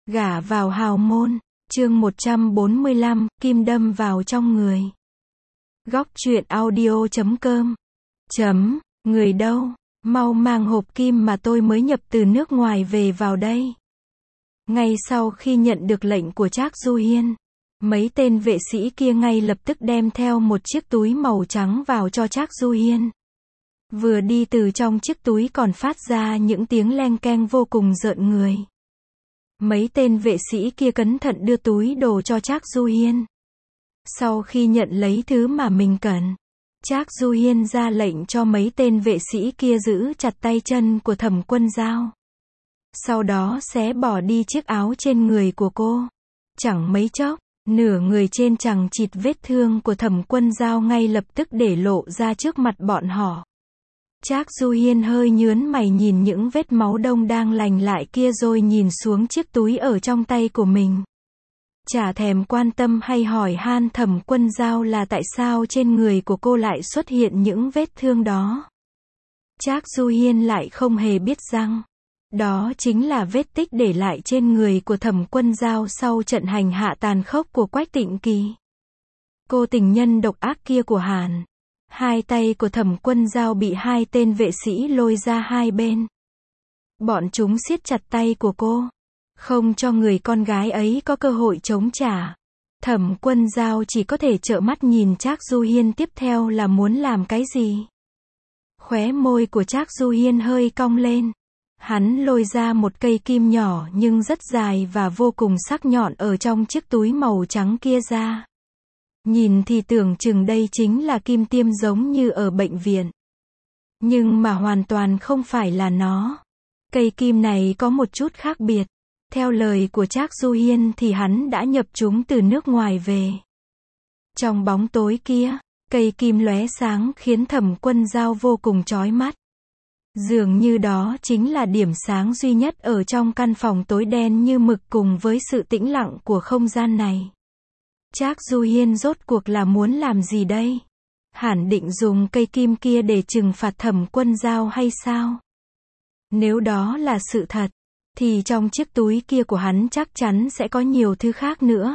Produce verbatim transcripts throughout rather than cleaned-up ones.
Gả vào hào môn, chương một trăm bốn mươi lăm, kim đâm vào trong người. Góc truyện audio chấm com. Chấm, người đâu? Mau mang hộp kim mà tôi mới nhập từ nước ngoài về vào đây. Ngay sau khi nhận được lệnh của Trác Du Hiên, mấy tên vệ sĩ kia ngay lập tức đem theo một chiếc túi màu trắng vào cho Trác Du Hiên. Vừa đi từ trong chiếc túi còn phát ra những tiếng leng keng vô cùng rợn người. Mấy tên vệ sĩ kia cẩn thận đưa túi đồ cho Trác Du Hiên. Sau khi nhận lấy thứ mà mình cần, Trác Du Hiên ra lệnh cho mấy tên vệ sĩ kia giữ chặt tay chân của Thẩm Quân Dao. Sau đó xé bỏ đi chiếc áo trên người của cô. Chẳng mấy chốc, nửa người trên chằng chịt vết thương của Thẩm Quân Dao ngay lập tức để lộ ra trước mặt bọn họ. Trác Du Hiên hơi nhướng mày nhìn những vết máu đông đang lành lại kia rồi nhìn xuống chiếc túi ở trong tay của mình. Chả thèm quan tâm hay hỏi han Thẩm Quân Dao là tại sao trên người của cô lại xuất hiện những vết thương đó. Trác Du Hiên lại không hề biết rằng, đó chính là vết tích để lại trên người của Thẩm Quân Dao sau trận hành hạ tàn khốc của Quách Tịnh Kỳ. Cô tình nhân độc ác kia của Hàn. Hai tay của Thẩm Quân Dao bị hai tên vệ sĩ lôi ra hai bên. Bọn chúng siết chặt tay của cô, không cho người con gái ấy có cơ hội chống trả. Thẩm Quân Dao chỉ có thể trợn mắt nhìn Trác Du Hiên tiếp theo là muốn làm cái gì. Khóe môi của Trác Du Hiên hơi cong lên. Hắn lôi ra một cây kim nhỏ nhưng rất dài và vô cùng sắc nhọn ở trong chiếc túi màu trắng kia ra. Nhìn thì tưởng chừng đây chính là kim tiêm giống như ở bệnh viện. Nhưng mà hoàn toàn không phải là nó. Cây kim này có một chút khác biệt. Theo lời của Trác Du Hiên thì hắn đã nhập chúng từ nước ngoài về. Trong bóng tối kia, cây kim lóe sáng khiến Thẩm Quân Dao vô cùng chói mắt. Dường như đó chính là điểm sáng duy nhất ở trong căn phòng tối đen như mực cùng với sự tĩnh lặng của không gian này. Trác Du Hiên rốt cuộc là muốn làm gì đây? Hẳn định dùng cây kim kia để trừng phạt Thẩm Quân Dao hay sao? Nếu đó là sự thật, thì trong chiếc túi kia của hắn chắc chắn sẽ có nhiều thứ khác nữa.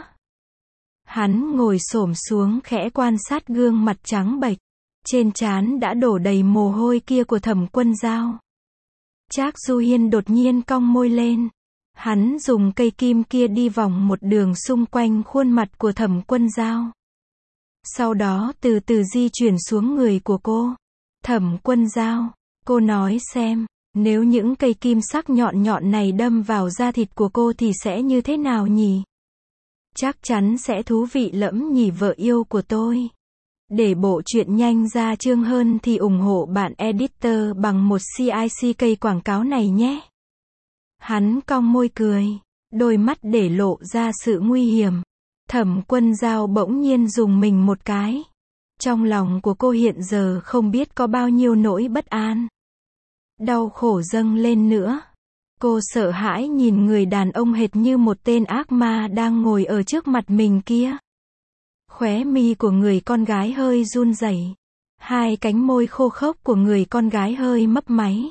Hắn ngồi xổm xuống khẽ quan sát gương mặt trắng bệch, trên trán đã đổ đầy mồ hôi kia của Thẩm Quân Dao. Trác Du Hiên đột nhiên cong môi lên. Hắn dùng cây kim kia đi vòng một đường xung quanh khuôn mặt của Thẩm Quân Dao. Sau đó từ từ di chuyển xuống người của cô. Thẩm Quân Dao, cô nói xem, nếu những cây kim sắc nhọn nhọn này đâm vào da thịt của cô thì sẽ như thế nào nhỉ? Chắc chắn sẽ thú vị lắm nhỉ vợ yêu của tôi. Để bộ truyện nhanh ra chương hơn thì ủng hộ bạn editor bằng một xê i xê cây quảng cáo này nhé. Hắn cong môi cười, đôi mắt để lộ ra sự nguy hiểm. Thẩm Quân Dao bỗng nhiên rùng mình một cái. Trong lòng của cô hiện giờ không biết có bao nhiêu nỗi bất an. Đau khổ dâng lên nữa. Cô sợ hãi nhìn người đàn ông hệt như một tên ác ma đang ngồi ở trước mặt mình kia. Khóe mi của người con gái hơi run rẩy. Hai cánh môi khô khốc của người con gái hơi mấp máy.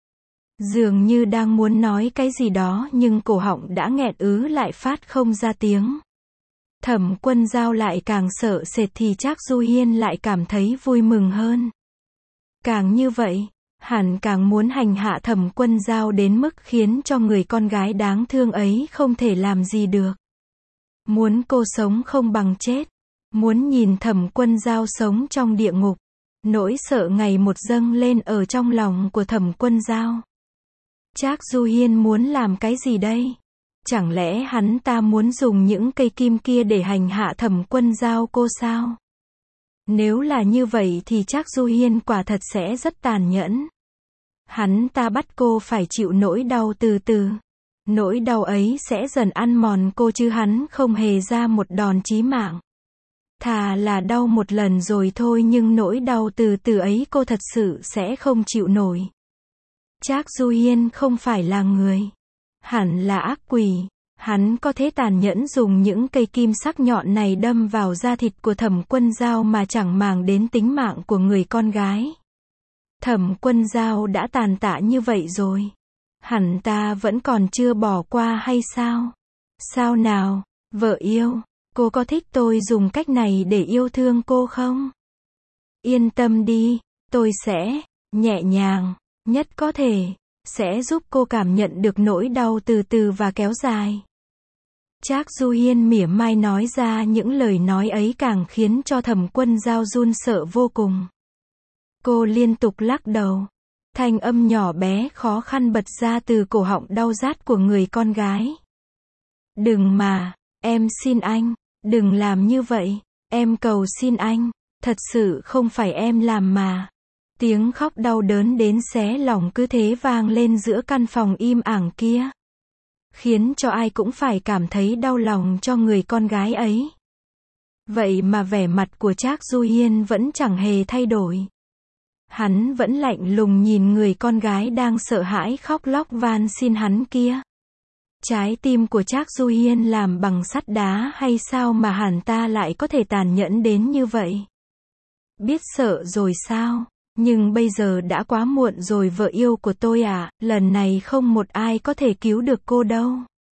Dường như đang muốn nói cái gì đó nhưng cổ họng đã nghẹn ứ lại phát không ra tiếng. Thẩm Quân Dao lại càng sợ sệt thì Trác Du Hiên lại cảm thấy vui mừng hơn. Càng như vậy, hẳn càng muốn hành hạ Thẩm Quân Dao đến mức khiến cho người con gái đáng thương ấy không thể làm gì được. Muốn cô sống không bằng chết. Muốn nhìn Thẩm Quân Dao sống trong địa ngục. Nỗi sợ ngày một dâng lên ở trong lòng của Thẩm Quân Dao. Trác Du Hiên muốn làm cái gì đây? Chẳng lẽ hắn ta muốn dùng những cây kim kia để hành hạ Thẩm Quân Dao cô sao? Nếu là như vậy thì Trác Du Hiên quả thật sẽ rất tàn nhẫn. Hắn ta bắt cô phải chịu nỗi đau từ từ. Nỗi đau ấy sẽ dần ăn mòn cô chứ hắn không hề ra một đòn chí mạng. Thà là đau một lần rồi thôi nhưng nỗi đau từ từ ấy cô thật sự sẽ không chịu nổi. Trác Du Hiên không phải là người. Hẳn là ác quỷ. Hắn có thể tàn nhẫn dùng những cây kim sắc nhọn này đâm vào da thịt của Thẩm Quân Dao mà chẳng màng đến tính mạng của người con gái. Thẩm Quân Dao đã tàn tạ như vậy rồi. Hẳn ta vẫn còn chưa bỏ qua hay sao? Sao nào, vợ yêu, cô có thích tôi dùng cách này để yêu thương cô không? Yên tâm đi, tôi sẽ, nhẹ nhàng, nhất có thể, sẽ giúp cô cảm nhận được nỗi đau từ từ và kéo dài. Trác Du Hiên mỉa mai nói ra những lời nói ấy càng khiến cho Thẩm Quân Dao run sợ vô cùng. Cô liên tục lắc đầu. Thanh âm nhỏ bé khó khăn bật ra từ cổ họng đau rát của người con gái. Đừng mà, em xin anh, đừng làm như vậy, em cầu xin anh, thật sự không phải em làm mà. Tiếng khóc đau đớn đến xé lòng cứ thế vang lên giữa căn phòng im ắng kia. Khiến cho ai cũng phải cảm thấy đau lòng cho người con gái ấy. Vậy mà vẻ mặt của Trác Du Hiên vẫn chẳng hề thay đổi. Hắn vẫn lạnh lùng nhìn người con gái đang sợ hãi khóc lóc van xin hắn kia. Trái tim của Trác Du Hiên làm bằng sắt đá hay sao mà hắn ta lại có thể tàn nhẫn đến như vậy? Biết sợ rồi sao? Nhưng bây giờ đã quá muộn rồi vợ yêu của tôi à, lần này không một ai có thể cứu được cô đâu.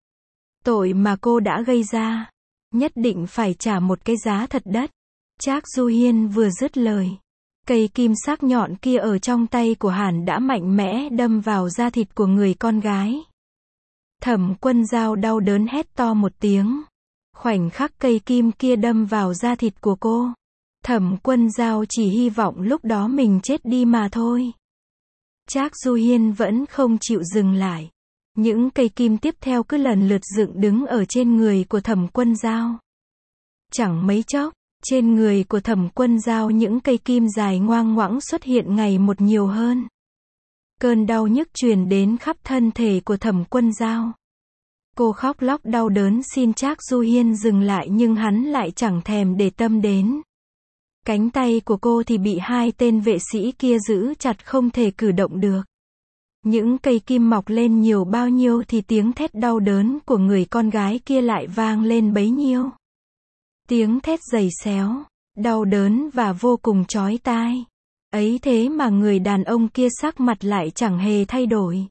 Tội mà cô đã gây ra, nhất định phải trả một cái giá thật đắt. Trác Du Hiên vừa dứt lời. Cây kim sắc nhọn kia ở trong tay của hắn đã mạnh mẽ đâm vào da thịt của người con gái. Thẩm Quân Dao đau đớn hét to một tiếng. Khoảnh khắc cây kim kia đâm vào da thịt của cô, Thẩm Quân Dao chỉ hy vọng lúc đó mình chết đi mà thôi. Trác Du Hiên vẫn không chịu dừng lại. Những cây kim tiếp theo cứ lần lượt dựng đứng ở trên người của Thẩm Quân Dao. Chẳng mấy chốc, trên người của Thẩm Quân Dao những cây kim dài ngoang ngoãng xuất hiện ngày một nhiều hơn. Cơn đau nhức truyền đến khắp thân thể của Thẩm Quân Dao. Cô khóc lóc đau đớn xin Trác Du Hiên dừng lại nhưng hắn lại chẳng thèm để tâm đến. Cánh tay của cô thì bị hai tên vệ sĩ kia giữ chặt không thể cử động được. Những cây kim mọc lên nhiều bao nhiêu thì tiếng thét đau đớn của người con gái kia lại vang lên bấy nhiêu. Tiếng thét giày xéo, đau đớn và vô cùng chói tai. Ấy thế mà người đàn ông kia sắc mặt lại chẳng hề thay đổi.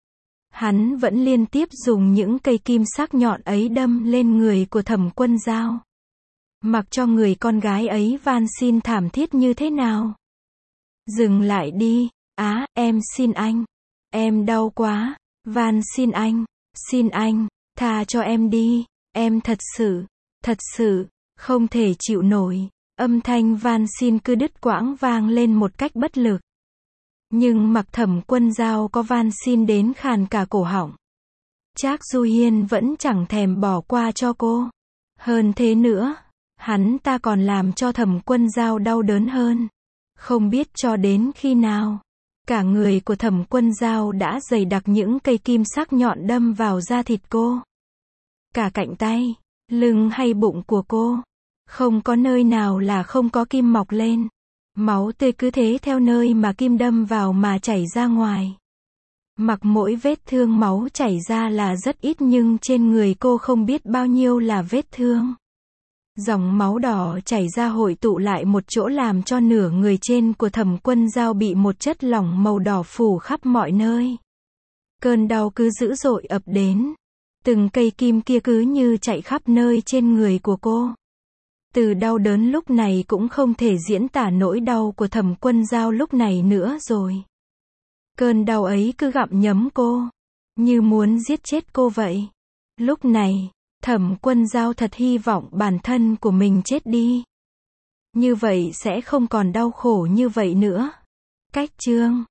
Hắn vẫn liên tiếp dùng những cây kim sắc nhọn ấy đâm lên người của Thẩm Quân Dao. Mặc cho người con gái ấy van xin thảm thiết như thế nào. Dừng lại đi, á, em xin anh. Em đau quá, van xin anh, xin anh, tha cho em đi, em thật sự, thật sự, không thể chịu nổi. Âm thanh van xin cứ đứt quãng vang lên một cách bất lực. Nhưng mặc Thẩm Quân Dao có van xin đến khàn cả cổ họng. Trác Du Hiên vẫn chẳng thèm bỏ qua cho cô. Hơn thế nữa, hắn ta còn làm cho Thẩm Quân Dao đau đớn hơn. Không biết cho đến khi nào, cả người của Thẩm Quân Dao đã dày đặc những cây kim sắc nhọn đâm vào da thịt cô. Cả cạnh tay, lưng hay bụng của cô, không có nơi nào là không có kim mọc lên. Máu tươi cứ thế theo nơi mà kim đâm vào mà chảy ra ngoài. Mặc mỗi vết thương máu chảy ra là rất ít nhưng trên người cô không biết bao nhiêu là vết thương. Dòng máu đỏ chảy ra hội tụ lại một chỗ làm cho nửa người trên của Thẩm Quân Dao bị một chất lỏng màu đỏ phủ khắp mọi nơi. Cơn đau cứ dữ dội ập đến. Từng cây kim kia cứ như chạy khắp nơi trên người của cô. Từ đau đớn lúc này cũng không thể diễn tả nỗi đau của Thẩm Quân Dao lúc này nữa rồi. Cơn đau ấy cứ gặm nhấm cô, như muốn giết chết cô vậy. Lúc này, Thẩm Quân Dao thật hy vọng bản thân của mình chết đi. Như vậy sẽ không còn đau khổ như vậy nữa. Cách chương